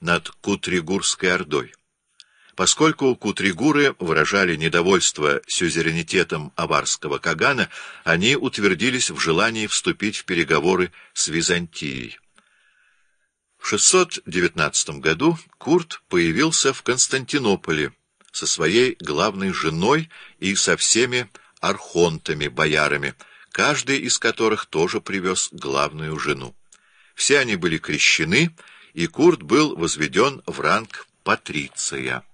над Кутригурской ордой. Поскольку кутригуры выражали недовольство сюзеренитетом аварского кагана, они утвердились в желании вступить в переговоры с Византией. В 619 году Курт появился в Константинополе со своей главной женой и со всеми архонтами, боярами, каждый из которых тоже привез главную жену. Все они были крещены, и Курт был возведен в ранг патриция.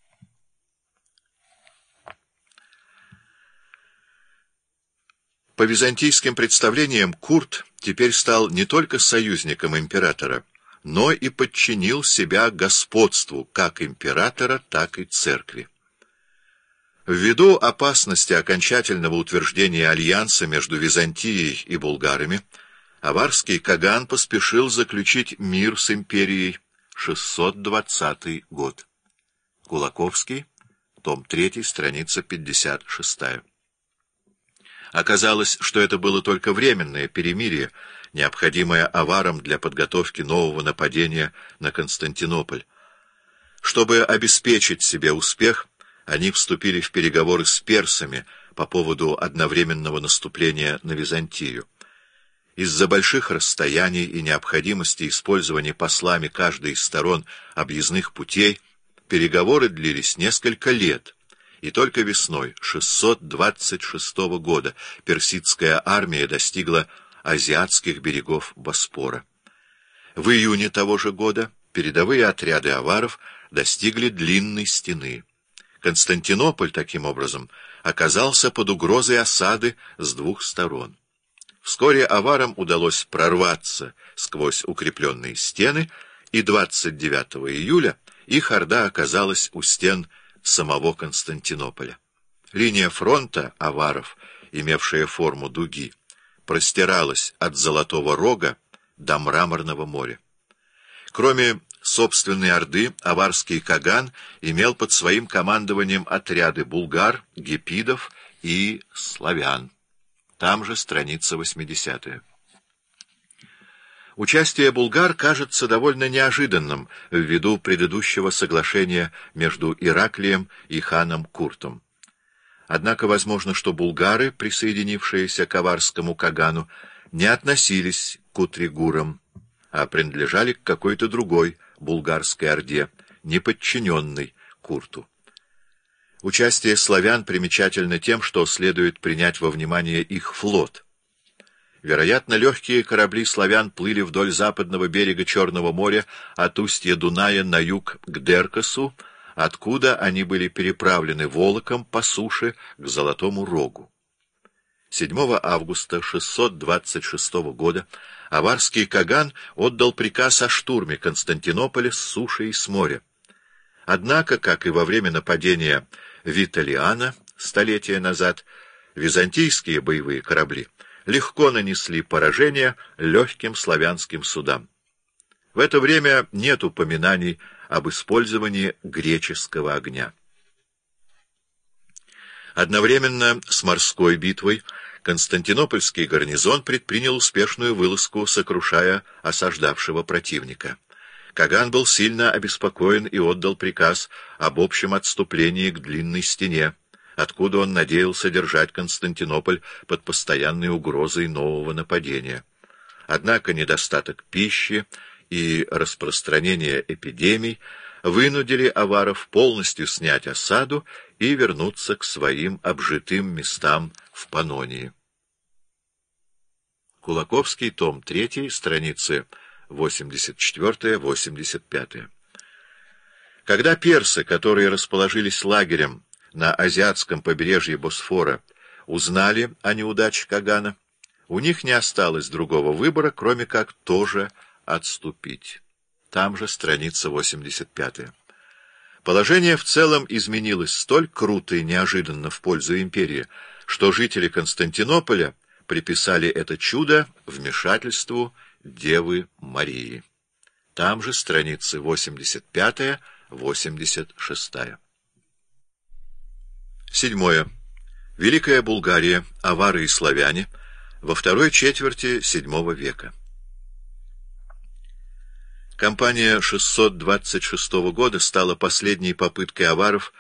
По византийским представлениям Курт теперь стал не только союзником императора, но и подчинил себя господству как императора, так и церкви. Ввиду опасности окончательного утверждения альянса между Византией и булгарами, аварский каган поспешил заключить мир с империей. 620 год. Кулаковский, том 3, страница 56. Оказалось, что это было только временное перемирие, необходимое аварам для подготовки нового нападения на Константинополь. Чтобы обеспечить себе успех, они вступили в переговоры с персами по поводу одновременного наступления на Византию. Из-за больших расстояний и необходимости использования послами каждой из сторон объездных путей переговоры длились несколько лет. И только весной 626 года персидская армия достигла азиатских берегов Босфора. В июне того же года передовые отряды аваров достигли длинной стены. Константинополь, таким образом, оказался под угрозой осады с двух сторон. Вскоре аварам удалось прорваться сквозь укрепленные стены, и 29 июля их орда оказалась у стен самого Константинополя. Линия фронта аваров, имевшая форму дуги, простиралась от Золотого Рога до Мраморного моря. Кроме собственной орды, аварский каган имел под своим командованием отряды булгар, гепидов и славян. Там же страница 80. Участие булгар кажется довольно неожиданным ввиду предыдущего соглашения между Ираклием и ханом Куртом. Однако возможно, что булгары, присоединившиеся к аварскому кагану, не относились к кутригурам, а принадлежали к какой-то другой булгарской орде, не подчиненной Курту. Участие славян примечательно тем, что следует принять во внимание их флот. Вероятно, легкие корабли славян плыли вдоль западного берега Черного моря от устья Дуная на юг к Деркасу, откуда они были переправлены волоком по суше к Золотому Рогу. 7 августа 626 года аварский каган отдал приказ о штурме Константинополя с суши и с моря. Однако, как и во время нападения Виталиана столетия назад, византийские боевые корабли легко нанесли поражение легким славянским судам. В это время нет упоминаний об использовании греческого огня. Одновременно с морской битвой Константинопольский гарнизон предпринял успешную вылазку, сокрушая осаждавшего противника. Каган был сильно обеспокоен и отдал приказ об общем отступлении к длинной стене, откуда он надеялся держать Константинополь под постоянной угрозой нового нападения. Однако недостаток пищи и распространение эпидемий вынудили аваров полностью снять осаду и вернуться к своим обжитым местам в Панонии. Кулаковский, том 3, страницы 84-85. Когда персы, которые расположились лагерем на азиатском побережье Босфора, узнали о неудаче кагана, у них не осталось другого выбора, кроме как тоже отступить. Там же страница 85. Положение в целом изменилось столь круто и неожиданно в пользу империи, что жители Константинополя приписали это чудо вмешательству Девы Марии. Там же страницы 85-86. 7. Великая Булгария, авары и славяне во второй четверти VII века. Кампания 626 года стала последней попыткой аваров